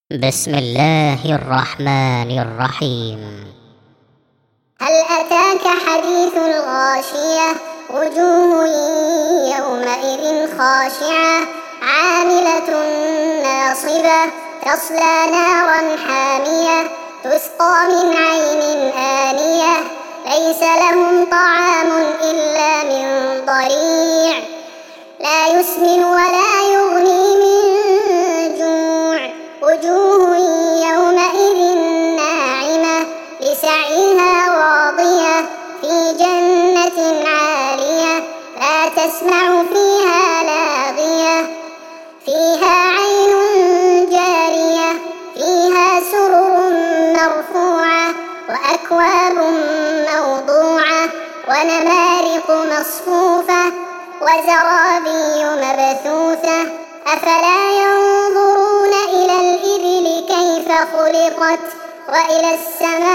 بسم الله الرحمن الرحيم. هل أتاك حديث الغاشية؟ وجوه يومئذ خاشعة عاملة ناصبة تصلى نارا حامية تسقى من عين آنية ليس لهم طعام إلا من ضريع لا يسمن ولا يغني من جوع وجوه يومئذ ناعمة لسعيها راضية في جنة عالية لا تسمع فيها لاغية فيها عين جارية فيها سرر مرفوعة وأكواب موضوعة ونمارق مصفوفة وزرابي مبثوثة أفلا ينظرون إلى الإبل كيف خلقت وإلى السماء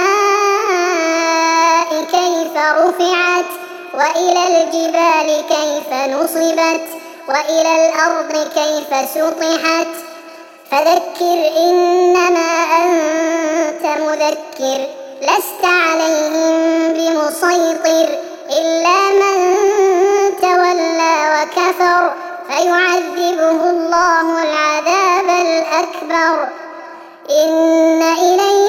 كيف رفعت وإلى الجبال كيف نصبت وإلى الأرض كيف سطحت فذكر إنما أنت مذكر لست عليهم بمسيطر إلا من تولى وكفر فيعذبه الله العذاب الأكبر إن إلينا